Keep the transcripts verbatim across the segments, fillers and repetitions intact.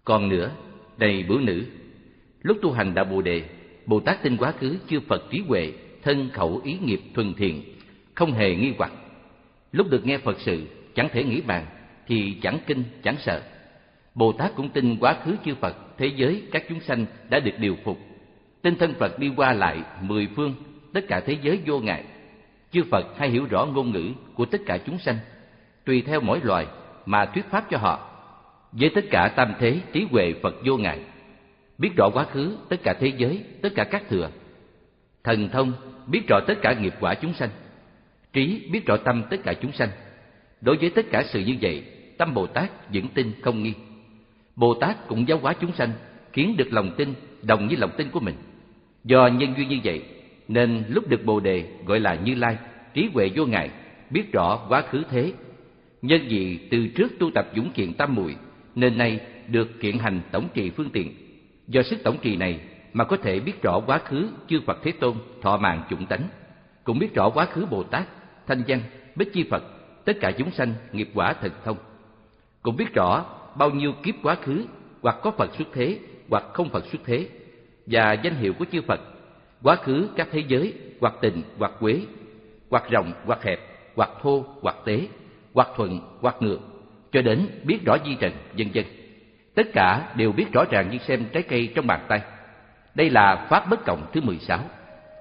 Còn nữa, này bửu nữ, lúc tu hành đạo Bồ Đề, Bồ Tát tin quá khứ chư Phật trí huệ, thân khẩu ý nghiệp thuần thiện, không hề nghi hoặc. Lúc được nghe Phật sự, chẳng thể nghĩ bàn, thì chẳng kinh, chẳng sợ. Bồ Tát cũng tin quá khứ chư Phật, thế giới, các chúng sanh đã được điều phục. Tin thân Phật đi qua lại mười phương, tất cả thế giới vô ngại. Chư Phật hay hiểu rõ ngôn ngữ của tất cả chúng sanh, tùy theo mỗi loài mà thuyết pháp cho họ. Với tất cả tam thế trí huệ Phật vô ngại, biết rõ quá khứ tất cả thế giới, tất cả các thừa. Thần thông biết rõ tất cả nghiệp quả chúng sanh. Trí biết rõ tâm tất cả chúng sanh. Đối với tất cả sự như vậy, tâm Bồ Tát vững tin không nghi. Bồ Tát cũng giáo hóa chúng sanh, khiến được lòng tin đồng với lòng tin của mình. Do nhân duyên như vậy, nên lúc được Bồ Đề gọi là Như Lai, trí huệ vô ngại, biết rõ quá khứ thế. Nhân vì từ trước tu tập dũng kiện tam muội, nên nay được kiện hành tổng trì phương tiện. Do sức tổng trì này mà có thể biết rõ quá khứ chư Phật Thế Tôn thọ mạng chủng tánh, cũng biết rõ quá khứ Bồ Tát, thanh văn, bích chi Phật, tất cả chúng sanh nghiệp quả thần thông, cũng biết rõ bao nhiêu kiếp quá khứ, hoặc có Phật xuất thế, hoặc không Phật xuất thế, và danh hiệu của chư Phật, quá khứ các thế giới, hoặc tình, hoặc quế, hoặc rộng, hoặc hẹp, hoặc thô, hoặc tế, hoặc thuận, hoặc ngược, cho đến biết rõ di trần, vân vân. Tất cả đều biết rõ ràng như xem trái cây trong bàn tay. Đây là pháp bất cộng thứ mười sáu.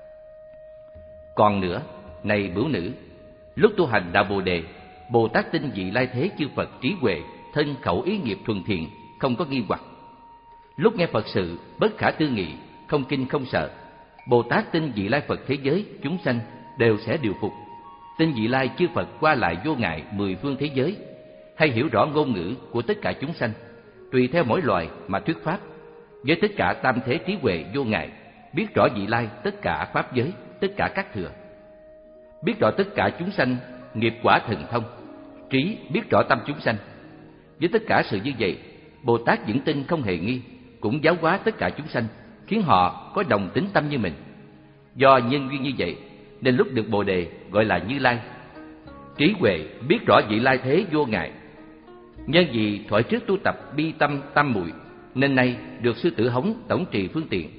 Còn nữa, này bửu nữ, lúc tu hành đạo Bồ Đề, Bồ Tát tin vị lai thế chư Phật trí huệ, thân khẩu ý nghiệp thuần thiện, không có nghi hoặc. Lúc nghe Phật sự bất khả tư nghị, không kinh không sợ, Bồ Tát tin vị lai Phật thế giới chúng sanh đều sẽ điều phục. Tin vị lai chư Phật qua lại vô ngại mười phương thế giới, hay hiểu rõ ngôn ngữ của tất cả chúng sanh, tùy theo mỗi loài mà thuyết pháp. Với tất cả tam thế trí huệ vô ngại, biết rõ vị lai tất cả pháp giới, tất cả các thừa. Biết rõ tất cả chúng sanh nghiệp quả thần thông. Trí biết rõ tâm chúng sanh. Với tất cả sự như vậy, Bồ Tát vững tin không hề nghi, cũng giáo hóa tất cả chúng sanh, khiến họ có đồng tính tâm như mình. Do nhân duyên như vậy, nên lúc được Bồ Đề gọi là Như Lai, trí huệ biết rõ vị lai thế vô ngại. Nhân vì thuở trước tu tập bi tâm tam muội, nên nay được sư tử hống tổng trì phương tiện.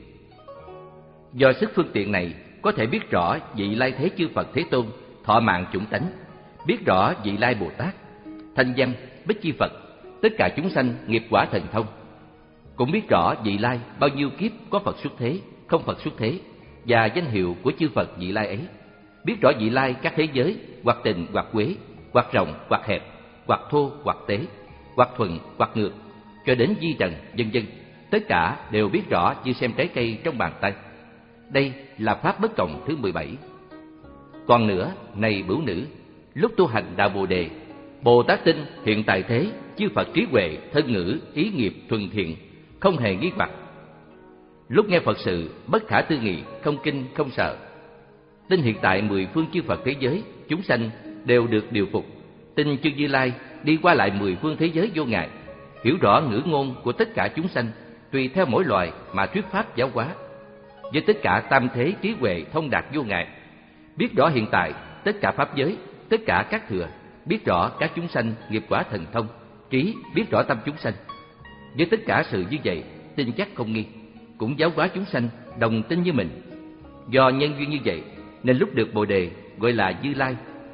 Do sức phương tiện này, có thể biết rõ vị lai thế chư Phật Thế Tôn thọ mạng chủng tánh, biết rõ vị lai Bồ Tát, thanh văn, bích chi Phật, tất cả chúng sanh nghiệp quả thần thông, cũng biết rõ vị lai bao nhiêu kiếp có Phật xuất thế, không Phật xuất thế, và danh hiệu của chư Phật vị lai ấy. Biết rõ vị lai các thế giới, hoặc tình, hoặc quế, hoặc rộng, hoặc hẹp, hoặc thô, hoặc tế, hoặc thuận, hoặc ngược, cho đến di trần, vân vân. Tất cả đều biết rõ như xem trái cây trong bàn tay. Đây là pháp bất cộng thứ mười bảy. Còn nữa, này bửu nữ, lúc tu hành đạo Bồ Đề, Bồ Tát tin hiện tại thế chư Phật trí huệ, thân ngữ, ý nghiệp thuần thiện, không hề nghi hoặc. Lúc nghe Phật sự bất khả tư nghị, không kinh không sợ. Tin hiện tại mười phương chư Phật thế giới chúng sanh đều được điều phục. Tin chư Như Lai đi qua lại mười phương thế giới vô ngại, hiểu rõ ngữ ngôn của tất cả chúng sanh, tùy theo mỗi loài mà thuyết pháp giáo hóa. Với tất cả tam thế trí huệ thông đạt vô ngại, biết rõ hiện tại tất cả pháp giới, tất cả các thừa, biết rõ các chúng sanh nghiệp quả thần thông. Trí biết rõ tâm chúng sanh. Với tất cả sự như vậy, tin chắc không nghi, cũng giáo hóa chúng sanh đồng tin như mình. Do nhân duyên như vậy, nên lúc được Bồ Đề gọi là Như Lai,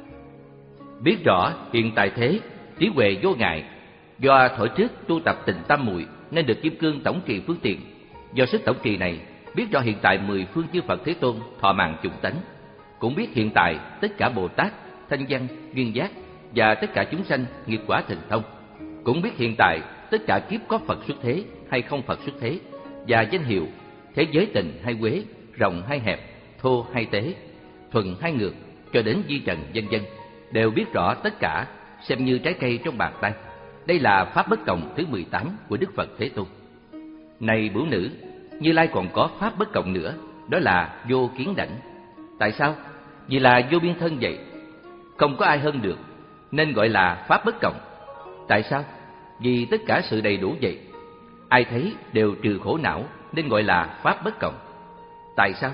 biết rõ hiện tại thế trí huệ vô ngại. Do thuở trước tu tập tịnh tam muội, nên được kim cương tổng trì phương tiện. Do sức tổng trì này, biết rõ hiện tại mười phương chư Phật Thế Tôn thọ mạng chủng tánh, cũng biết hiện tại tất cả Bồ Tát, thanh văn, duyên giác, và tất cả chúng sanh nghiệp quả thần thông, cũng biết hiện tại tất cả kiếp có Phật xuất thế hay không Phật xuất thế, và danh hiệu thế giới tình hay quế, rộng hay hẹp, thô hay tế, thuần hay ngược, cho đến di trần, vân vân, đều biết rõ tất cả, xem như trái cây trong bàn tay. Đây là pháp bất cộng thứ mười tám của Đức Phật Thế Tôn. Này bửu nữ, Như Lai còn có pháp bất cộng nữa, đó là vô kiến đảnh. Tại sao? Vì là vô biên thân vậy, không có ai hơn được, nên gọi là pháp bất cộng. Tại sao? Vì tất cả sự đầy đủ vậy, ai thấy đều trừ khổ não, nên gọi là pháp bất cộng. Tại sao?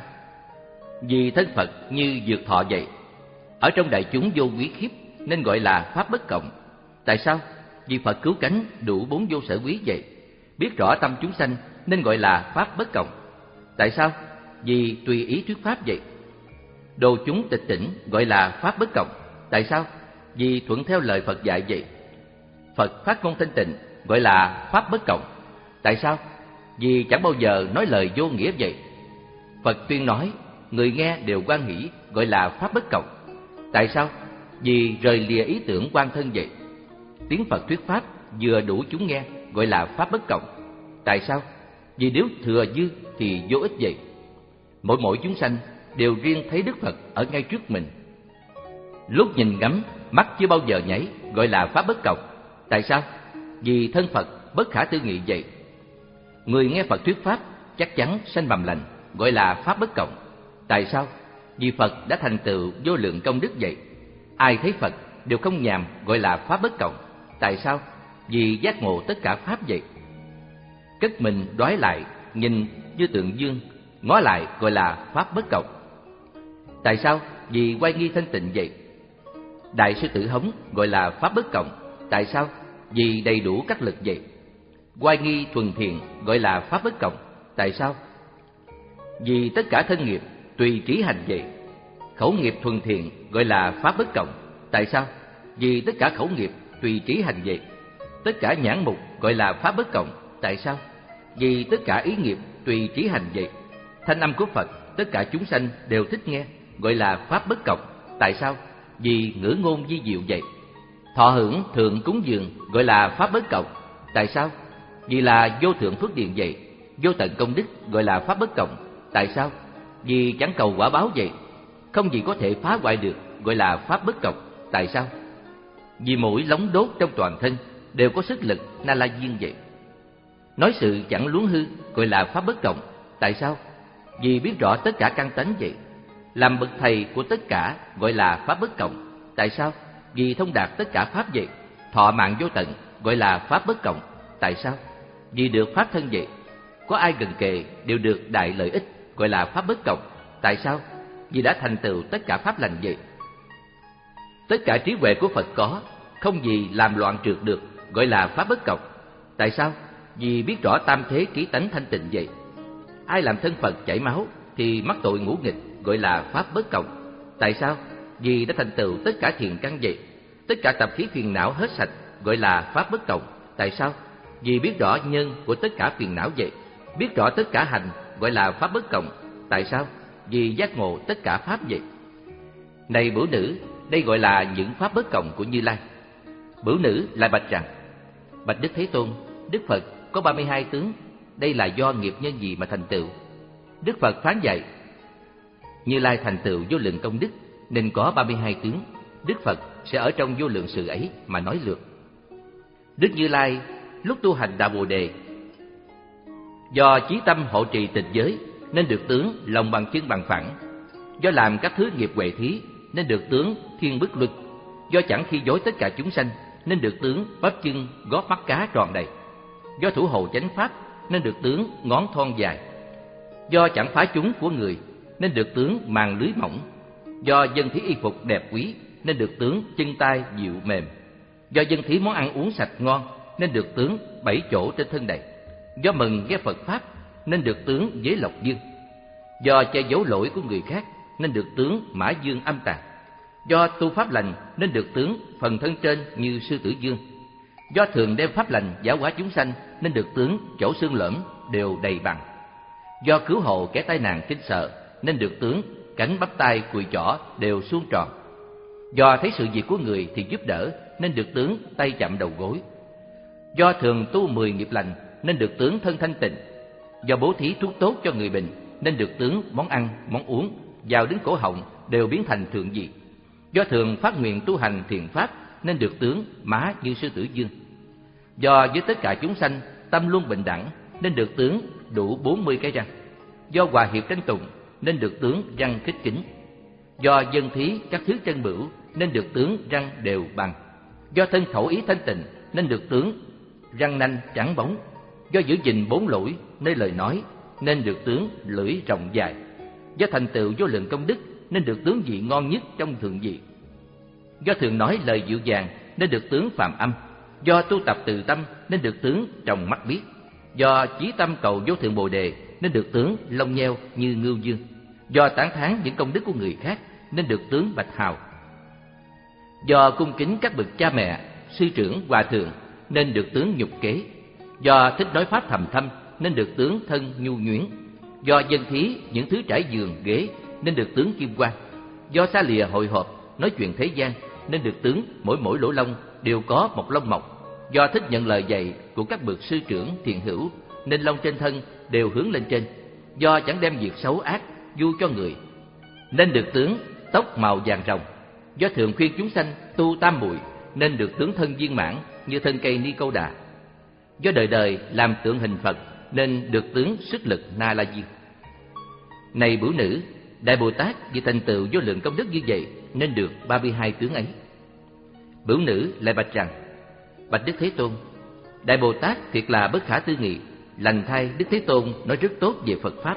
Vì thân Phật như dược thọ vậy, ở trong đại chúng vô quý khiếp, nên gọi là pháp bất cộng. Tại sao? Vì Phật cứu cánh đủ bốn vô sở quý vậy, biết rõ tâm chúng sanh nên gọi là pháp bất cộng. Tại sao? Vì tùy ý thuyết pháp vậy. Độ chúng tịch tỉnh gọi là pháp bất cộng. Tại sao? Vì thuận theo lời Phật dạy vậy. Phật phát ngôn thanh tịnh gọi là pháp bất cộng. Tại sao? Vì chẳng bao giờ nói lời vô nghĩa vậy. Phật tuyên nói, người nghe đều hoan hỷ gọi là pháp bất cộng. Tại sao? Vì rời lìa ý tưởng quan thân vậy. Tiếng Phật thuyết pháp vừa đủ chúng nghe gọi là pháp bất cộng. Tại sao? Vì nếu thừa dư thì vô ích vậy. Mỗi mỗi chúng sanh đều riêng thấy Đức Phật ở ngay trước mình. Lúc nhìn ngắm, mắt chưa bao giờ nhảy gọi là pháp bất cộng. Tại sao? Vì thân Phật bất khả tư nghị vậy. Người nghe Phật thuyết pháp chắc chắn sanh mầm lành gọi là pháp bất cộng. Tại sao? Vì Phật đã thành tựu vô lượng công đức vậy. Ai thấy Phật đều không nhàm gọi là pháp bất cộng. Tại sao? Vì giác ngộ tất cả pháp vậy. Cất mình đoái lại, nhìn như tượng dương, ngó lại gọi là pháp bất cộng. Tại sao? Vì oai nghi thanh tịnh vậy. Đại sư tử hống gọi là pháp bất cộng. Tại sao? Vì đầy đủ các lực vậy. Oai nghi thuần thiện gọi là pháp bất cộng. Tại sao? Vì tất cả thân nghiệp tùy trí hành vậy. Khẩu nghiệp thuần thiện gọi là pháp bất cộng. Tại sao? Vì tất cả khẩu nghiệp tùy trí hành vậy. Tất cả nhãn mục gọi là pháp bất cộng. Tại sao? Vì tất cả ý nghiệp tùy trí hành vậy. Thanh âm của Phật tất cả chúng sanh đều thích nghe gọi là pháp bất cộng. Tại sao? Vì ngữ ngôn vi diệu vậy. Thọ hưởng thượng cúng dường gọi là pháp bất cộng. Tại sao? Vì là vô thượng phước điền vậy. Vô tận công đức gọi là pháp bất cộng. Tại sao? Vì chẳng cầu quả báo vậy. Không gì có thể phá hoại được gọi là pháp bất cộng. Tại sao? Vì mỗi lóng đốt trong toàn thân đều có sức lực na la diên vậy. Nói sự chẳng luống hư gọi là pháp bất cộng. Tại sao? Vì biết rõ tất cả căn tánh vậy. Làm bậc thầy của tất cả gọi là pháp bất cộng. Tại sao? Vì thông đạt tất cả pháp vậy. Thọ mạng vô tận gọi là pháp bất cộng. Tại sao? Vì được pháp thân vậy. Có ai gần kề đều được đại lợi ích gọi là pháp bất cộng. Tại sao? Vì đã thành tựu tất cả pháp lành vậy. Tất cả trí huệ của Phật có, không gì làm loạn trượt được gọi là pháp bất cộng. Tại sao? Vì biết rõ tam thế ký tánh thanh tịnh vậy. Ai làm thân Phật chảy máu thì mắc tội ngũ nghịch gọi là pháp bất cộng. Tại sao? Vì đã thành tựu tất cả thiện căn vậy. Tất cả tập khí phiền não hết sạch gọi là pháp bất cộng. Tại sao? Vì biết rõ nhân của tất cả phiền não vậy. Biết rõ tất cả hành gọi là pháp bất cộng. Tại sao? Vì giác ngộ tất cả pháp vậy. Này bửu nữ, đây gọi là những pháp bất cộng của Như Lai. Bửu nữ lại bạch rằng: Bạch Đức Thế Tôn, Đức Phật có ba mươi hai tướng, đây là do nghiệp nhân gì mà thành tựu? Đức Phật phán dạy: Như Lai thành tựu vô lượng công đức nên có ba mươi hai tướng. Đức Phật sẽ ở trong vô lượng sự ấy mà nói lược. Đức Như Lai lúc tu hành Đạo Bồ Đề, do chí tâm hộ trì tịch giới nên được tướng lòng bằng chân bằng phẳng. Do làm các thứ nghiệp huệ thí nên được tướng thiên bức luật. Do chẳng khi dối tất cả chúng sanh nên được tướng bắp chân gót mắt cá tròn đầy. Do thủ hộ chánh pháp nên được tướng ngón thon dài. Do chẳng phá chúng của người nên được tướng màn lưới mỏng. Do dân thí y phục đẹp quý nên được tướng chân tay dịu mềm. Do dân thí món ăn uống sạch ngon nên được tướng bảy chỗ trên thân đầy. Do mừng nghe Phật pháp nên được tướng giới lộc dương. Do che giấu lỗi của người khác nên được tướng mã dương âm tàn. Do tu pháp lành nên được tướng phần thân trên như sư tử dương. Do thường đem pháp lành giáo hóa chúng sanh nên được tướng chỗ xương lởm đều đầy bằng. Do cứu hộ kẻ tai nạn kinh sợ nên được tướng cánh bắp tay cùi chỏ đều suông tròn. Do thấy sự việc của người thì giúp đỡ nên được tướng tay chạm đầu gối. Do thường tu mười nghiệp lành nên được tướng thân thanh tịnh. Do bố thí thuốc tốt cho người bệnh nên được tướng món ăn, món uống vào đến cổ họng đều biến thành thượng vị. Do thường phát nguyện tu hành thiền pháp nên được tướng má như sư tử dương. Do với tất cả chúng sanh tâm luôn bình đẳng nên được tướng đủ bốn mươi cái răng. Do hòa hiệp tranh tùng nên được tướng răng khít kính. Do dân thí các thứ chân bửu nên được tướng răng đều bằng. Do thân khẩu ý thanh tịnh nên được tướng răng nanh trắng bóng. Do giữ gìn bốn lỗi nơi lời nói nên được tướng lưỡi rộng dài. Do thành tựu vô lượng công đức nên được tướng vị ngon nhất trong thượng vị. Do thường nói lời dịu dàng nên được tướng phàm âm. Do tu tập từ tâm nên được tướng tròng mắt biết. Do chí tâm cầu vô thượng Bồ đề nên được tướng lông nheo như ngưu dương. Do tán thán những công đức của người khác nên được tướng bạch hào. Do cung kính các bậc cha mẹ, sư trưởng, hòa thượng nên được tướng nhục kế. Do thích nói pháp thầm thâm nên được tướng thân nhu nhuyễn. Do dân thí những thứ trải giường ghế nên được tướng kim quan. Do xa lìa hội họp nói chuyện thế gian nên được tướng mỗi mỗi lỗ lông đều có một lông mọc. Do thích nhận lời dạy của các bậc sư trưởng thiện hữu nên lông trên thân đều hướng lên trên. Do chẳng đem việc xấu ác du cho người nên được tướng tóc màu vàng rồng. Do thường khuyên chúng sanh tu tam muội nên được tướng thân viên mãn như thân cây ni câu đà. Do đời đời làm tượng hình Phật nên được tướng sức lực Na La Diên. Này bửu nữ, Đại Bồ Tát vì thành tựu vô lượng công đức như vậy nên được ba mươi hai tướng ấy. Bửu nữ lại bạch rằng: Bạch Đức Thế Tôn, Đại Bồ Tát thiệt là bất khả tư nghị, lành thay Đức Thế Tôn nói rất tốt về Phật Pháp.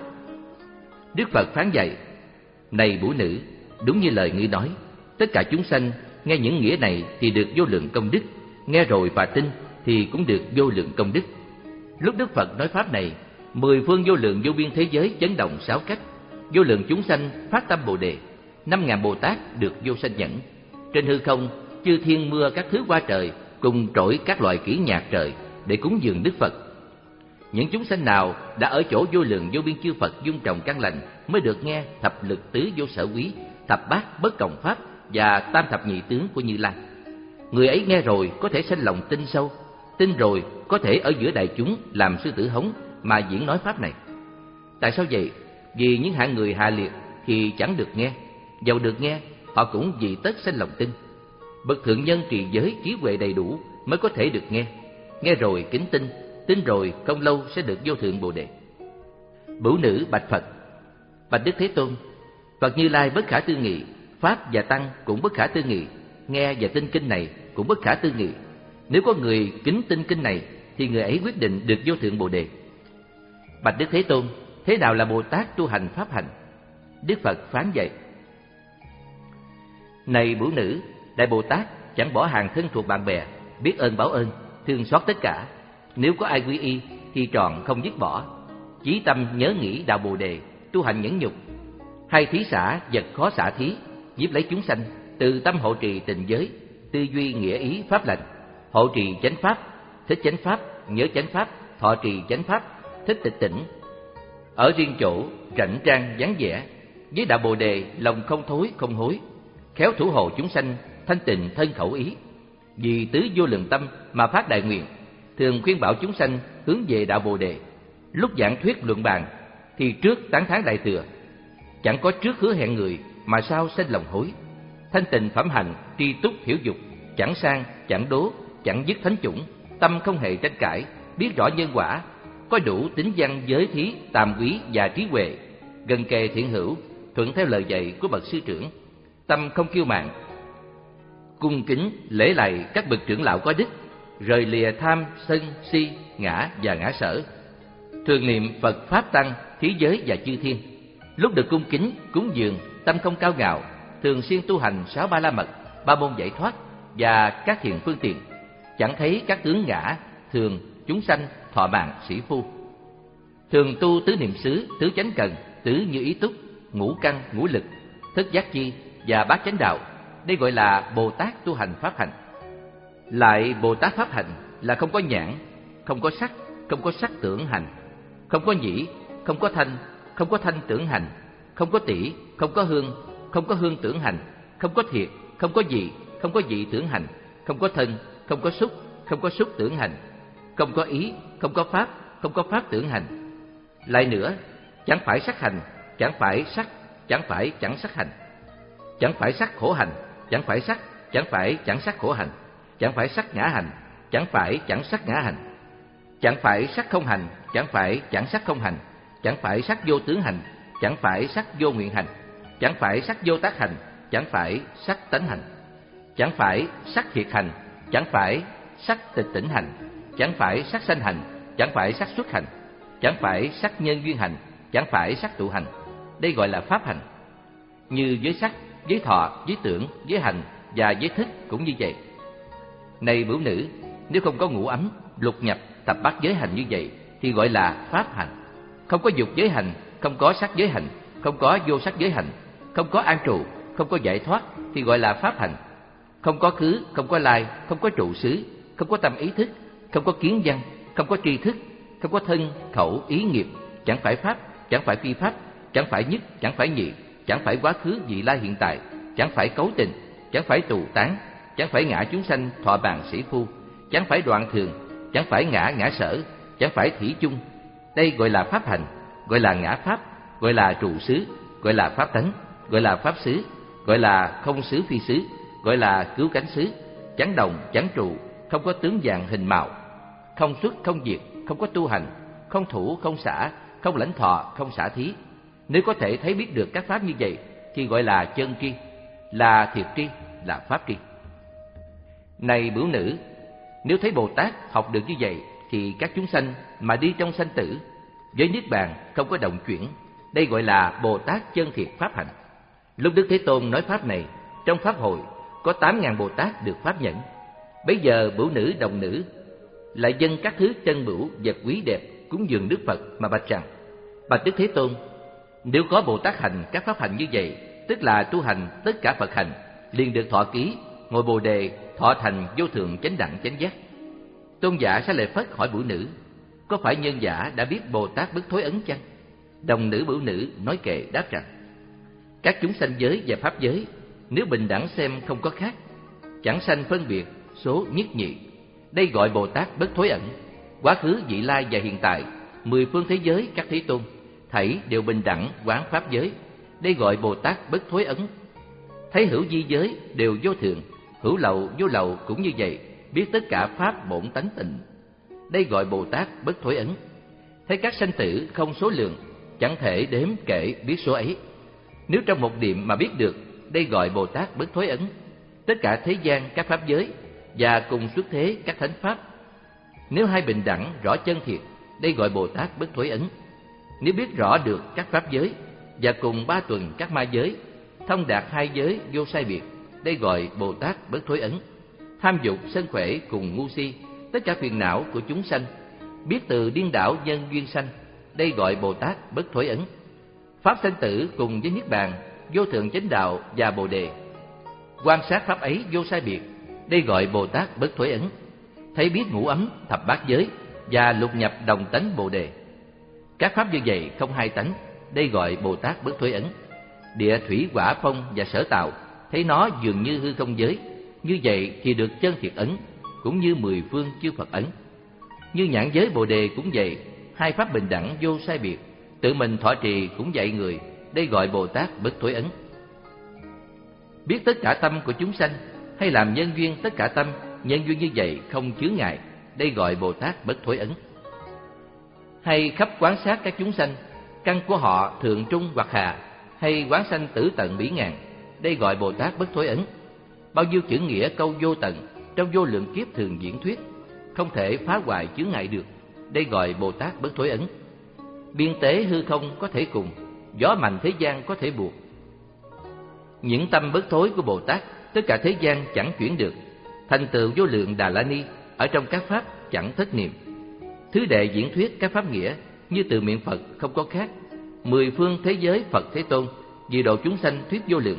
Đức Phật phán dạy: Này bửu nữ, đúng như lời ngươi nói, tất cả chúng sanh nghe những nghĩa này thì được vô lượng công đức, nghe rồi và tin thì cũng được vô lượng công đức. Lúc Đức Phật nói Pháp này, mười phương vô lượng vô biên thế giới chấn động sáu cách, vô lượng chúng sanh phát tâm Bồ đề, năm ngàn Bồ Tát được vô sanh nhẫn. Trên hư không, chư thiên mưa các thứ hoa trời, cùng trỗi các loại kỹ nhạc trời để cúng dường Đức Phật. Những chúng sanh nào đã ở chỗ vô lượng vô biên chư Phật dung trồng căn lành mới được nghe thập lực tứ vô sở quý, thập bát bất cộng pháp và tam thập nhị tướng của Như Lai. Người ấy nghe rồi có thể sanh lòng tin sâu, tin rồi có thể ở giữa đại chúng làm sư tử hống mà diễn nói Pháp này. Tại sao vậy? Vì những hạng người hạ liệt thì chẳng được nghe, dầu được nghe họ cũng vì tất sanh lòng tin. Bậc thượng nhân trì giới trí huệ đầy đủ mới có thể được nghe, nghe rồi kính tin, tin rồi không lâu sẽ được vô thượng Bồ đề. Bửu nữ bạch Phật: Bạch Đức Thế Tôn, Phật Như Lai bất khả tư nghị, Pháp và Tăng cũng bất khả tư nghị, nghe và tin kinh này cũng bất khả tư nghị. Nếu có người kính tin kinh này thì người ấy quyết định được vô thượng Bồ đề. Bạch Đức Thế Tôn, thế nào là Bồ Tát tu hành pháp hành? Đức Phật phán dạy: Này bửu nữ, Đại Bồ Tát chẳng bỏ hàng thân thuộc bạn bè, biết ơn báo ơn, thương xót tất cả. Nếu có ai quy y thì trọn không dứt bỏ. Chí tâm nhớ nghĩ đạo Bồ đề, tu hành nhẫn nhục, hay thí xả vật khó xả thí, nhiếp lấy chúng sanh, từ tâm hộ trì tình giới, tư duy nghĩa ý pháp lành, hộ trì chánh pháp, thích chánh pháp, nhớ chánh pháp, thọ trì chánh pháp, thích tịch tỉnh. Ở riêng chỗ rảnh trang vắng vẻ, với đạo Bồ đề lòng không thối không hối, khéo thủ hộ chúng sanh, thanh tịnh thân khẩu ý. Vì tứ vô lượng tâm mà phát đại nguyện, thường khuyên bảo chúng sanh hướng về đạo Bồ đề. Lúc giảng thuyết luận bàn thì trước tán thán đại thừa, chẳng có trước hứa hẹn người mà sao sinh lòng hối. Thanh tịnh phẩm hạnh, tri túc hiểu dục, chẳng sang chẳng đố, chẳng dứt thánh chủng, tâm không hề tranh cãi, biết rõ nhân quả, có đủ tính văn giới thí, tàm quý và trí huệ, gần kề thiện hữu, thuận theo lời dạy của bậc sư trưởng, tâm không kiêu mạn, cung kính lễ lạy các bậc trưởng lão có đức, rời lìa tham sân si ngã và ngã sở, thường niệm Phật pháp tăng thí giới và chư thiên. Lúc được cung kính cúng dường, tâm không cao ngạo, thường xuyên tu hành sáu ba la mật, ba môn giải thoát và các thiền phương tiện, chẳng thấy các tướng ngã thường chúng sanh thọ mạng sĩ phu. Thường tu tứ niệm xứ, tứ chánh cần, tứ như ý túc, ngũ căn ngũ lực, thất giác chi và bát chánh đạo. Đây gọi là Bồ Tát tu hành pháp hành. Lại Bồ Tát pháp hành là không có nhãn, không có sắc, không có sắc tưởng hành, không có nhĩ, không có thanh, không có thanh tưởng hành, không có tỷ, không có hương, không có hương tưởng hành, không có thiệt, không có vị, không có vị tưởng hành, không có thân, không có xúc, không có xúc tưởng hành, không có ý, không có pháp, không có pháp tưởng hành. Lại nữa, chẳng phải sắc hành, chẳng phải sắc, chẳng phải chẳng sắc hành, chẳng phải sắc khổ hành, chẳng phải sắc, chẳng phải chẳng sắc khổ hành, chẳng phải sắc ngã hành, chẳng phải chẳng sắc ngã hành, chẳng phải sắc không hành, chẳng phải chẳng sắc không hành, chẳng phải sắc vô tướng hành, chẳng phải sắc vô nguyện hành, chẳng phải sắc vô tác hành, chẳng phải sắc tánh hành, chẳng phải sắc thiệt hành, chẳng phải sắc tịch tỉnh hành, chẳng phải sắc sanh hành, chẳng phải sắc xuất hành, chẳng phải sắc nhân duyên hành, chẳng phải sắc tụ hành. Đây gọi là pháp hành. Như với sắc, với thọ, với tưởng, với hành và với thức cũng như vậy. Này bửu nữ, nếu không có ngũ ấm, lục nhập, tập bát giới hành như vậy thì gọi là pháp hành. Không có dục giới hành, không có sắc giới hành, không có vô sắc giới hành, không có an trụ, không có giải thoát thì gọi là pháp hành. Không có khứ, không có lai, không có trụ xứ, không có tâm ý thức, không có kiến văn, không có tri thức, không có thân, khẩu, ý nghiệp, chẳng phải pháp, chẳng phải phi pháp, chẳng phải nhất, chẳng phải nhị, chẳng phải quá khứ, vị lai, hiện tại, chẳng phải cấu tình, chẳng phải tù tán, chẳng phải ngã chúng sanh, thọ bàn sĩ phu, chẳng phải đoạn thường, chẳng phải ngã ngã sở, chẳng phải thủy chung. Đây gọi là pháp hành, gọi là ngã pháp, gọi là trụ xứ, gọi là pháp tánh, gọi là pháp xứ, gọi là không xứ phi xứ, gọi là cứu cánh xứ, chẳng đồng, chẳng trụ, không có tướng dạng hình màu, không xuất, không diệt, không có tu hành, không thủ, không xả, không lãnh thọ, không xả thí. Nếu có thể thấy biết được các pháp như vậy thì gọi là chân tri, là thiệt tri, là pháp tri. Này bửu nữ, nếu thấy Bồ Tát học được như vậy thì các chúng sanh mà đi trong sanh tử với niết bàn không có động chuyển, đây gọi là Bồ Tát chân thiệt pháp hạnh. Lúc Đức Thế Tôn nói pháp này, trong pháp hội có tám ngàn Bồ Tát được pháp nhẫn. Bấy giờ bửu nữ đồng nữ lại dâng các thứ chân bửu vật quý đẹp cúng dường Đức Phật mà bạch rằng: bạch Đức Thế Tôn, nếu có Bồ Tát hành các pháp hành như vậy, tức là tu hành tất cả Phật hành, liền được thọ ký, ngồi Bồ đề, thọ thành vô thượng chánh đẳng chánh giác. Tôn giả Xá Lợi Phất hỏi bửu nữ: có phải nhân giả đã biết Bồ Tát bất thối ấn chăng? Đồng nữ bửu nữ nói kệ đáp rằng: các chúng sanh giới và pháp giới, nếu bình đẳng xem không có khác, chẳng sanh phân biệt số nhất nhị, đây gọi Bồ Tát bất thối ẩn. Quá khứ, vị lai và hiện tại, mười phương thế giới các thế tôn, thảy đều bình đẳng quán pháp giới, đây gọi Bồ Tát bất thối ấn. Thấy hữu di giới đều vô thường, hữu lậu vô lậu cũng như vậy, biết tất cả pháp bổn tánh tịnh, đây gọi Bồ Tát bất thối ấn. Thấy các sanh tử không số lượng, chẳng thể đếm kể biết số ấy, nếu trong một niệm mà biết được, đây gọi Bồ Tát bất thối ấn. Tất cả thế gian các pháp giới và cùng xuất thế các thánh pháp, nếu hai bình đẳng rõ chân thiệt, đây gọi Bồ Tát bất thối ấn. Nếu biết rõ được các pháp giới và cùng ba tuần các ma giới, thông đạt hai giới vô sai biệt, đây gọi Bồ Tát bất thối ấn. Tham dục sân khỏe cùng ngu si, tất cả phiền não của chúng sanh, biết từ điên đảo nhân duyên sanh, đây gọi Bồ Tát bất thối ấn. Pháp sanh tử cùng với niết bàn, vô thượng chánh đạo và bồ đề, quan sát pháp ấy vô sai biệt, đây gọi Bồ Tát bất thối ấn. Thấy biết ngũ ấm thập bát giới và lục nhập đồng tánh bồ đề, các pháp như vậy không hai tánh, đây gọi Bồ Tát bất thối ấn. Địa thủy hỏa phong và sở tạo, thấy nó dường như hư không giới, như vậy thì được chân thiệt ấn, cũng như mười phương chư Phật ấn. Như nhãn giới bồ đề cũng vậy, hai pháp bình đẳng vô sai biệt, tự mình thọ trì cũng dạy người, đây gọi Bồ Tát bất thối ấn. Biết tất cả tâm của chúng sanh, hay làm nhân duyên tất cả tâm, nhân duyên như vậy không chướng ngại, đây gọi Bồ Tát bất thối ấn. Hay khắp quán sát các chúng sanh, căn của họ thượng trung hoặc hạ, hay quán sanh tử tận bỉ ngàn, đây gọi Bồ Tát bất thối ấn. Bao nhiêu chữ nghĩa câu vô tận, trong vô lượng kiếp thường diễn thuyết, không thể phá hoại chướng ngại được, đây gọi Bồ Tát bất thối ấn. Biên tế hư không có thể cùng, gió mạnh thế gian có thể buộc. Những tâm bất thối của Bồ Tát, tất cả thế gian chẳng chuyển được, thành tựu vô lượng Đà La Ni, ở trong các pháp chẳng thất niệm. Thứ đệ diễn thuyết các pháp nghĩa, như từ miệng Phật không có khác. Mười phương thế giới Phật Thế Tôn, vì độ chúng sanh thuyết vô lượng,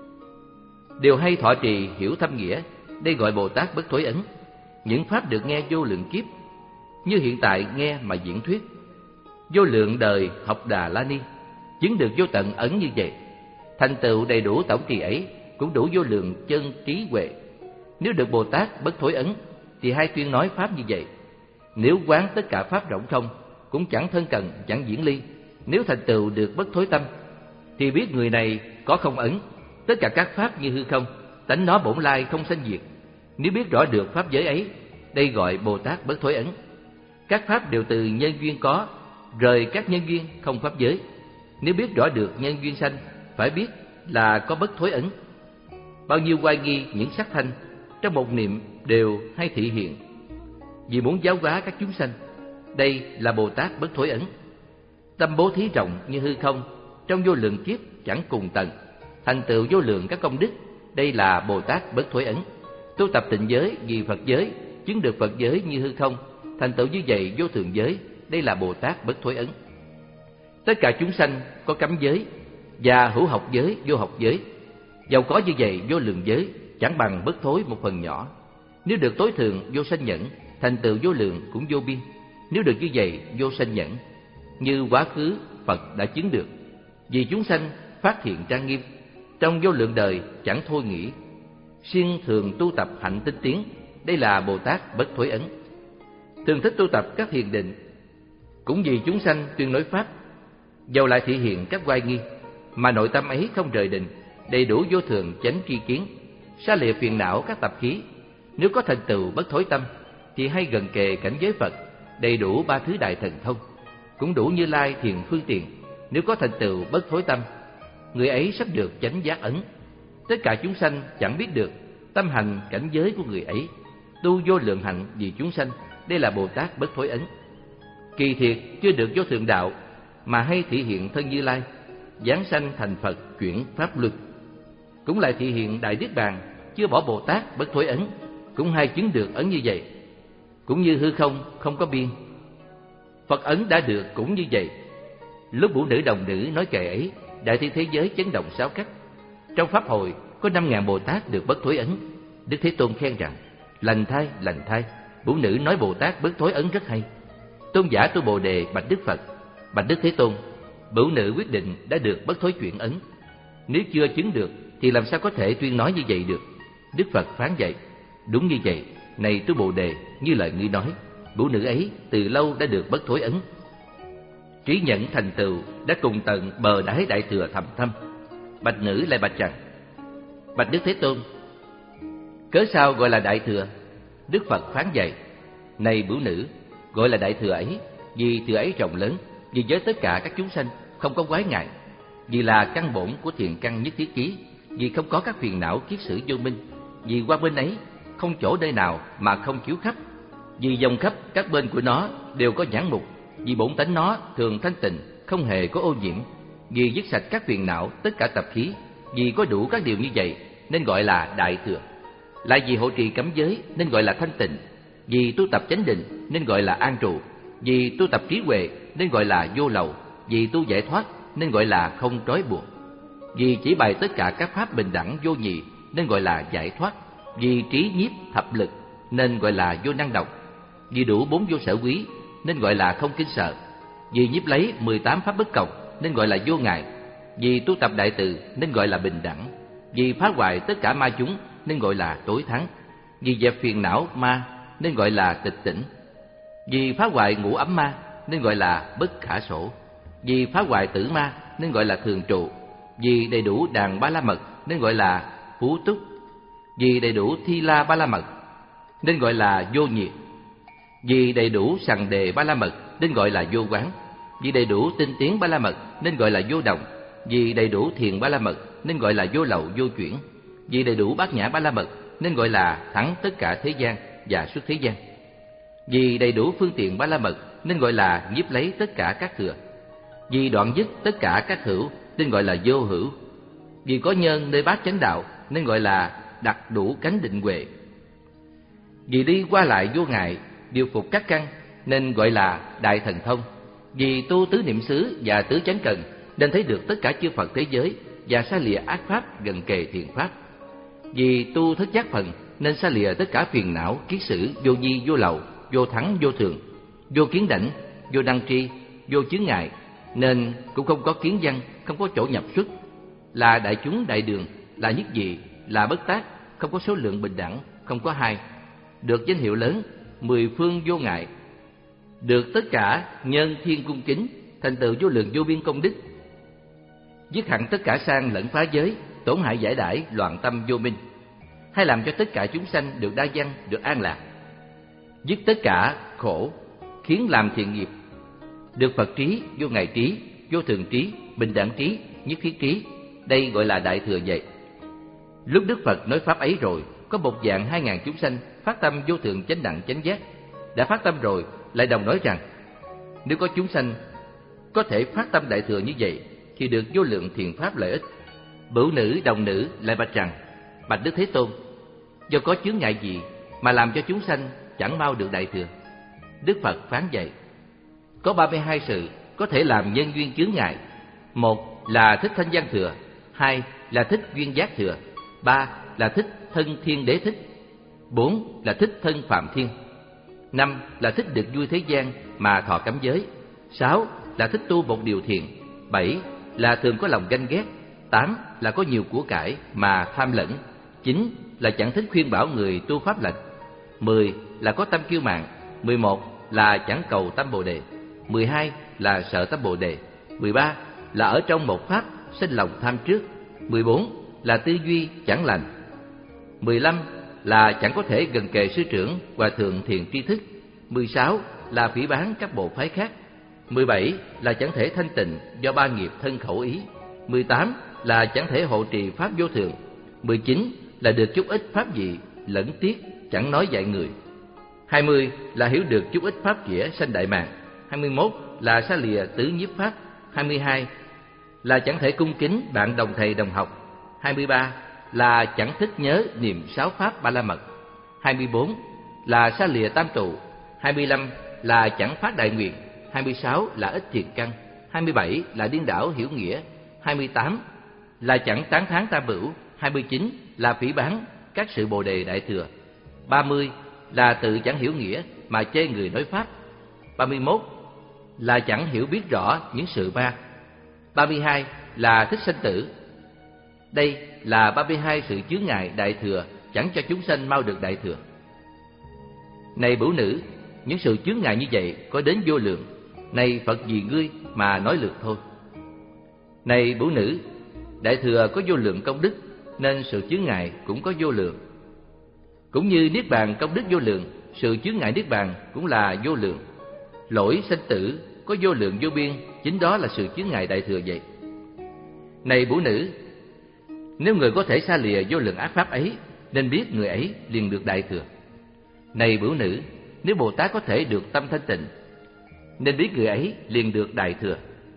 đều hay thọ trì hiểu thâm nghĩa, đây gọi Bồ Tát bất thối ấn. Những pháp được nghe vô lượng kiếp, như hiện tại nghe mà diễn thuyết, vô lượng đời học Đà La Ni, chứng được vô tận ấn như vậy, thành tựu đầy đủ tổng trì ấy, cũng đủ vô lượng chân trí huệ. Nếu được Bồ Tát bất thối ấn, thì hai tuyên nói pháp như vậy. Nếu quán tất cả pháp rộng không, cũng chẳng thân cần, chẳng diễn ly. Nếu thành tựu được bất thối tâm, thì biết người này có không ấn, tất cả các pháp như hư không, tánh nó bổn lai không sanh diệt. Nếu biết rõ được pháp giới ấy, đây gọi Bồ Tát bất thối ấn. Các pháp đều từ nhân duyên có, rời các nhân duyên không pháp giới. Nếu biết rõ được nhân duyên sanh, phải biết là có bất thối ấn. Bao nhiêu oai nghi những sắc thanh, trong một niệm đều hay thị hiện, vì muốn giáo hóa các chúng sanh, đây là Bồ Tát bất thối ấn. Tâm bố thí rộng như hư không, trong vô lượng kiếp chẳng cùng tận, thành tựu vô lượng các công đức, đây là Bồ Tát bất thối ấn. Tu tập tịnh giới vì Phật giới, chứng được Phật giới như hư không, thành tựu như vậy vô thượng giới, đây là Bồ Tát Bất Thối Ấn. Tất cả chúng sanh có cấm giới và hữu học giới, vô học giới. Dầu có như vậy, vô lượng giới chẳng bằng bất thối một phần nhỏ. Nếu được tối thượng vô sanh nhẫn, thành tựu vô lượng cũng vô biên. Nếu được như vậy, vô sanh nhẫn, như quá khứ Phật đã chứng được. Vì chúng sanh phát hiện trang nghiêm, trong vô lượng đời chẳng thôi nghĩ, siêng thường tu tập hạnh tinh tiến, đây là Bồ Tát Bất Thối Ấn. Thường thích tu tập các thiền định, cũng vì chúng sanh tuyên nói pháp. Dầu lại thị hiện các oai nghi, mà nội tâm ấy không rời định, đầy đủ vô thường chánh tri kiến, xa lìa phiền não các tập khí. Nếu có thành tựu bất thối tâm, thì hay gần kề cảnh giới Phật, đầy đủ ba thứ đại thần thông, cũng đủ Như Lai thiền phương tiện. Nếu có thành tựu bất thối tâm, người ấy sắp được chánh giác ấn. Tất cả chúng sanh chẳng biết được tâm hành cảnh giới của người ấy, tu vô lượng hạnh vì chúng sanh, đây là Bồ Tát Bất Thối Ấn. Kỳ thiệt chưa được vô thượng đạo, mà hay thị hiện thân Như Lai, giáng sanh thành Phật chuyển pháp luân. Cũng lại thị hiện đại niết bàn, chưa bỏ Bồ Tát Bất Thối Ấn, cũng hay chứng được ấn như vậy. Cũng như hư không không có biên, Phật ấn đã được cũng như vậy. Lúc Vũ Nữ Đồng Nữ nói kệ ấy, đại thiên thế giới chấn động sáu cách. Trong pháp hội có năm ngàn Bồ Tát được Bất Thối Ấn. Đức Thế Tôn khen rằng: lành thay, lành thay, Vũ Nữ nói Bồ Tát Bất Thối Ấn rất hay. Tôn giả tu Bồ Đề bạch Đức Phật: bạch Đức Thế Tôn, Vũ Nữ quyết định đã được bất thối chuyển ấn. Nếu chưa chứng được thì làm sao có thể tuyên nói như vậy được? Đức Phật phán dạy: đúng như vậy, này tu Bồ Đề, như lời ngươi nói, Vũ Nữ ấy từ lâu đã được bất thối ấn. Trí nhẫn thành tựu đã cùng tận bờ đáy đại thừa thầm thâm. Bạch nữ lại bạch rằng: bạch Đức Thế Tôn, cớ sao gọi là đại thừa? Đức Phật phán dạy: này Vũ Nữ, gọi là đại thừa ấy vì thừa ấy rộng lớn, vì với tất cả các chúng sanh không có quái ngại, vì là căn bổn của thiền căn nhất thiết ký, vì không có các phiền não kiết sử vô minh, vì qua bên ấy không chỗ nơi nào mà không chiếu khắp, vì dòng khắp các bên của nó đều có nhãn mục, vì bổn tánh nó thường thanh tịnh, không hề có ô nhiễm, vì dứt sạch các phiền não tất cả tập khí, vì có đủ các điều như vậy nên gọi là đại thừa. Lại vì hộ trì cấm giới nên gọi là thanh tịnh, vì tu tập chánh định nên gọi là an trụ, vì tu tập trí huệ nên gọi là vô lậu, vì tu giải thoát nên gọi là không trói buộc, vì chỉ bày tất cả các pháp bình đẳng vô nhị nên gọi là giải thoát, vì trí nhiếp thập lực nên gọi là vô năng độc, vì đủ bốn vô sở quý nên gọi là không kinh sợ, vì nhiếp lấy mười tám pháp bất cộng nên gọi là vô ngại, vì tu tập đại từ nên gọi là bình đẳng, vì phá hoại tất cả ma chúng nên gọi là tối thắng, vì dẹp phiền não ma nên gọi là tịch tỉnh, vì phá hoại ngũ ấm ma nên gọi là bất khả sổ, vì phá hoại tử ma nên gọi là thường trụ, vì đầy đủ đàn ba la mật nên gọi là phú túc, vì đầy đủ thi la ba la mật nên gọi là vô nhiệt, vì đầy đủ sằng đề ba la mật nên gọi là vô quán, vì đầy đủ tinh tiến ba la mật nên gọi là vô động, vì đầy đủ thiền ba la mật nên gọi là vô lậu vô chuyển, vì đầy đủ bát nhã ba la mật nên gọi là thắng tất cả thế gian và xuất thế gian, vì đầy đủ phương tiện ba la mật nên gọi là nhiếp lấy tất cả các thừa, vì đoạn dứt tất cả các hữu nên gọi là vô hữu, vì có nhân nơi bát chánh đạo nên gọi là đặt đủ cánh định huệ, vì đi qua lại vô ngại điều phục các căn nên gọi là đại thần thông, vì tu tứ niệm xứ và tứ chánh cần nên thấy được tất cả chư Phật thế giới và xa lìa ác pháp gần kề thiện pháp, vì tu thất giác phần nên xa lìa tất cả phiền não kiết sử vô di vô lậu vô thắng vô thường, vô kiến đảnh vô đăng tri vô chướng ngại, nên cũng không có kiến văn, không có chỗ nhập xuất, là đại chúng đại đường, là nhất dị, là bất tác, không có số lượng bình đẳng, không có hai, được danh hiệu lớn, mười phương vô ngại, được tất cả nhân thiên cung kính, thành tựu vô lượng vô biên công đức, dứt hẳn tất cả sang lẫn phá giới, tổn hại giải đãi, loạn tâm vô minh, hay làm cho tất cả chúng sanh được đa văn, được an lạc, dứt tất cả khổ, khiến làm thiện nghiệp, được Phật trí, vô ngại trí, vô thường trí, bình đẳng trí, nhất thiết trí, đây gọi là đại thừa vậy. Lúc Đức Phật nói pháp ấy rồi, có một dạng hai ngàn chúng sanh phát tâm vô thượng chánh đẳng chánh giác. Đã phát tâm rồi, lại đồng nói rằng nếu có chúng sanh có thể phát tâm đại thừa như vậy thì được vô lượng thiện pháp lợi ích. Bửu nữ đồng nữ lại bạch rằng: bạch Đức Thế Tôn, do có chướng ngại gì mà làm cho chúng sanh chẳng mau được đại thừa? Đức Phật phán dạy: Có ba mươi hai sự có thể làm nhân duyên chướng ngại. Một là thích thanh văn thừa, hai là thích duyên giác thừa, ba là thích thân thiên đế thích, bốn là thích thân phạm thiên, năm là thích được vui thế gian mà thọ cấm giới, sáu là thích tu một điều thiện, bảy là thường có lòng ganh ghét, tám là có nhiều của cải mà tham lẫn, chín là chẳng thích khuyên bảo người tu pháp lành, mười là có tâm kiêu mạn, mười một là chẳng cầu tâm Bồ đề, mười hai là sợ tâm Bồ đề, mười ba là ở trong một pháp sinh lòng tham trước, mười bốn là tư duy chẳng lành, mười lăm là chẳng có thể gần kề sư trưởng hòa thượng thiền tri thức, mười sáu là phỉ báng các bộ phái khác, mười bảy là chẳng thể thanh tịnh do ba nghiệp thân khẩu ý, mười tám là chẳng thể hộ trì pháp vô thượng, mười chín là được chút ít pháp vị lẫn tiếc chẳng nói dạy người, hai mươi là hiểu được chút ít pháp nghĩa sanh đại mạng, hai mươi mốt là xa lìa tứ nhiếp pháp, hai mươi hai là chẳng thể cung kính bạn đồng thầy đồng học, hai mươi ba là chẳng thích nhớ niệm sáu pháp ba la mật, hai mươi bốn là xa lìa tam trụ, hai mươi lăm là chẳng phát đại nguyện, hai mươi sáu là ít thiền căn, hai mươi bảy là điên đảo hiểu nghĩa, hai mươi tám là chẳng tán thán tam bửu, hai mươi chín là phỉ báng các sự Bồ đề đại thừa, ba mươi là tự chẳng hiểu nghĩa mà chê người nói pháp, ba mươi mốt là chẳng hiểu biết rõ những sự ba, ba mươi hai là thích sanh tử. Đây là ba mươi hai sự chướng ngại đại thừa chẳng cho chúng sanh mau được đại thừa. Này bửu nữ, những sự chướng ngại như vậy có đến vô lượng, này Phật vì ngươi mà nói lượt thôi. Này bửu nữ, đại thừa có vô lượng công đức nên sự chướng ngại cũng có vô lượng. Cũng như niết bàn công đức vô lượng, sự chướng ngại niết bàn cũng là vô lượng. Lỗi sanh tử có vô lượng vô biên, chính đó là sự chướng ngại đại thừa vậy. Này bửu nữ, nếu người có thể xa lìa vô lượng ác pháp ấy, nên biết người ấy liền được đại thừa. Này bửu nữ, nếu Bồ Tát có thể được tâm thanh tịnh, nên biết người ấy liền được đại thừa.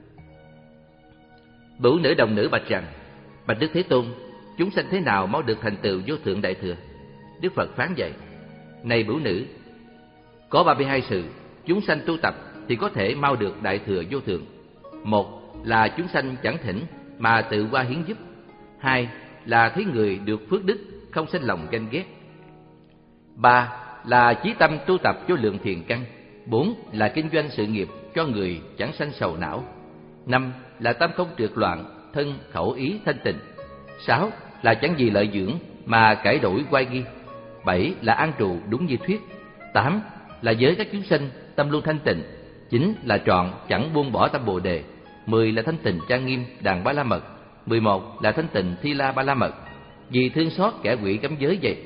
Bửu nữ đồng nữ bạch rằng: Bạch Đức Thế Tôn, chúng sanh thế nào mau được thành tựu vô thượng đại thừa? Đức Phật phán dạy: Này bửu nữ, có ba mươi hai sự chúng sanh tu tập thì có thể mau được đại thừa vô thượng. Một là chúng sanh chẳng thỉnh mà tự qua hiến giúp. Hai là thấy người được phước đức không sinh lòng ganh ghét. Ba là chí tâm tu tập vô lượng thiền căn. Bốn là kinh doanh sự nghiệp cho người chẳng sanh sầu não. Năm là tâm không trượt loạn, thân khẩu ý thanh tịnh. Sáu là chẳng vì lợi dưỡng mà cải đổi oai nghi. Bảy là an trụ đúng như thuyết. Tám là giới các chúng sanh tâm luôn thanh tịnh. Chín là trọn chẳng buông bỏ tâm Bồ đề. Mười là thanh tịnh trang nghiêm đàn ba la mật. Mười một là thanh tịnh thi la ba la mật, vì thương xót kẻ quỷ cấm giới vậy.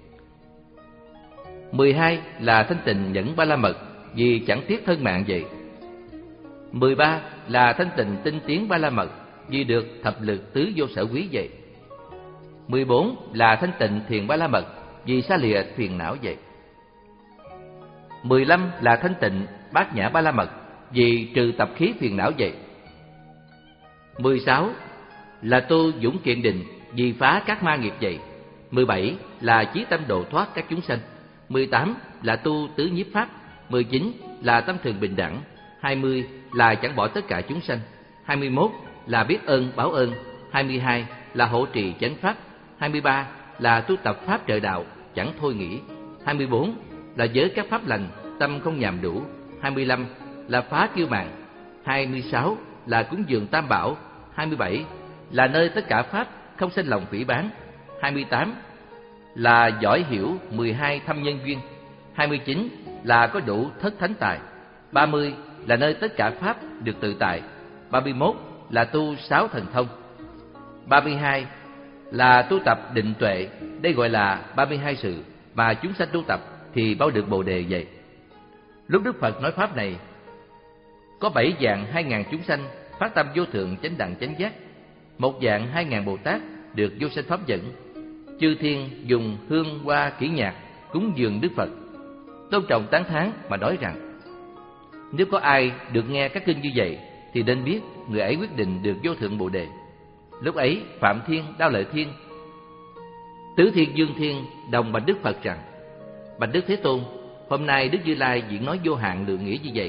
Mười hai là thanh tịnh nhẫn ba la mật, vì chẳng tiếc thân mạng vậy. Mười ba là thanh tịnh tinh tiến ba la mật, vì được thập lực tứ vô sở quý vậy. Mười bốn là thanh tịnh thiền ba la mật, vì xa lìa phiền não vậy. Mười lăm là thanh tịnh bát nhã ba la mật, vì trừ tập khí phiền não vậy. Mười sáu là tu dũng kiện định, vì phá các ma nghiệp vậy. Mười bảy là chí tâm độ thoát các chúng sanh. Mười tám là tu tứ nhiếp pháp. Mười chín là tâm thường bình đẳng. Hai mươi là chẳng bỏ tất cả chúng sanh. Hai mươi mốt là biết ơn báo ơn. Hai mươi hai là hộ trì chánh pháp. Hai mươi ba là tu tập pháp trợ đạo chẳng thôi nghỉ. Hai mươi bốn là giới các pháp lành, tâm không nhàm đủ. Hai mươi lăm là phá kiêu mạn. Hai mươi sáu là cúng dường tam bảo. Hai mươi bảy là nơi tất cả pháp không sinh lòng phỉ báng. Hai mươi tám là giỏi hiểu mười hai thâm nhân duyên. Hai mươi chín là có đủ thất thánh tài. Ba mươi là nơi tất cả pháp được tự tại. Ba mươi mốt là tu sáu thần thông. Ba mươi hai là tu tập định tuệ. Đây gọi là ba mươi hai sự mà chúng sanh tu tập thì bao được Bồ đề vậy. Lúc Đức Phật nói pháp này, có bảy dạng hai ngàn chúng sanh phát tâm vô thượng chánh đẳng chánh giác. Một dạng hai ngàn Bồ Tát được vô sanh pháp dẫn. Chư thiên dùng hương hoa kỹ nhạc cúng dường Đức Phật, tôn trọng tán thán mà nói rằng: nếu có ai được nghe các kinh như vậy thì nên biết người ấy quyết định được vô thượng Bồ đề. Lúc ấy Phạm Thiên, Đao Lợi Thiên, Tứ Thiên, Dương Thiên đồng bạch Đức Phật rằng: Bạch Đức Thế Tôn, hôm nay Đức Như Lai diễn nói vô hạn lượng nghĩa như vậy,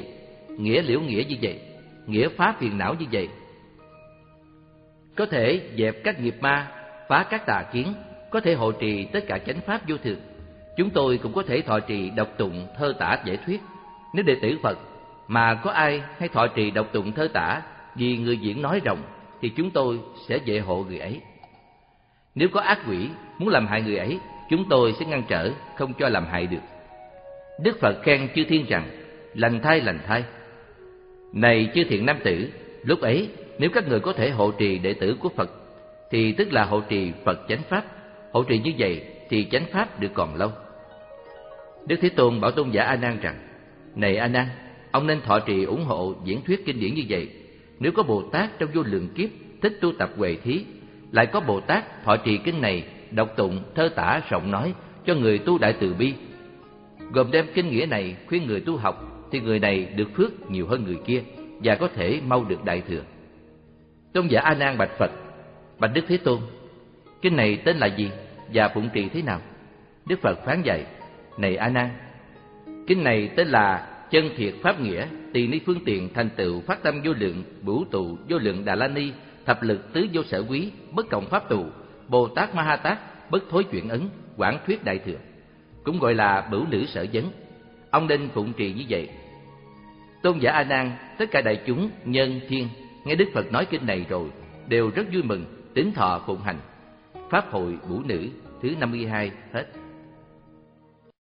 nghĩa liễu nghĩa như vậy, nghĩa phá phiền não như vậy. Có thể dẹp các nghiệp ma, phá các tà kiến, có thể hộ trì tất cả chánh pháp vô thường. Chúng tôi cũng có thể thọ trì đọc tụng thơ tả giải thuyết. Nếu đệ tử Phật mà có ai hay thọ trì đọc tụng thơ tả vì người diễn nói rộng, thì chúng tôi sẽ vệ hộ người ấy. Nếu có ác quỷ muốn làm hại người ấy, chúng tôi sẽ ngăn trở, không cho làm hại được. Đức Phật khen chư thiên rằng: lành thai, lành thai. Này chư thiện nam tử, lúc ấy nếu các người có thể hộ trì đệ tử của Phật, thì tức là hộ trì Phật chánh pháp. Hộ trì như vậy thì chánh pháp được còn lâu. Đức Thế Tôn bảo tôn giả A Nan rằng: này A Nan, ông nên thọ trì ủng hộ diễn thuyết kinh điển như vậy. Nếu có Bồ Tát trong vô lượng kiếp thích tu tập huệ thí, lại có Bồ Tát thọ trì kinh này, đọc tụng thơ tả rộng nói cho người tu đại từ bi, gồm đem kinh nghĩa này khuyên người tu học, thì người này được phước nhiều hơn người kia và có thể mau được đại thừa. Tôn giả A Nan bạch Phật: bạch Đức Thế Tôn, kinh này tên là gì và phụng trì thế nào? Đức Phật phán dạy: này A Nan, kinh này tên là Chân Thiệt Pháp Nghĩa, tỳ ni phương tiện thành tựu phát tâm vô lượng bửu tụ vô lượng Đà La Ni, thập lực tứ vô sở quý, bất cộng pháp tụ, Bồ Tát Ma Ha Tát, bất thối chuyển ấn, quảng thuyết đại thừa, cũng gọi là bửu nữ sở vấn. Ông nên phụng trì như vậy. Tôn giả A Nan, tất cả đại chúng nhân thiên nghe Đức Phật nói kinh này rồi đều rất vui mừng, tín thọ phụng hành. Pháp hội bửu nữ thứ năm mươi hai hết.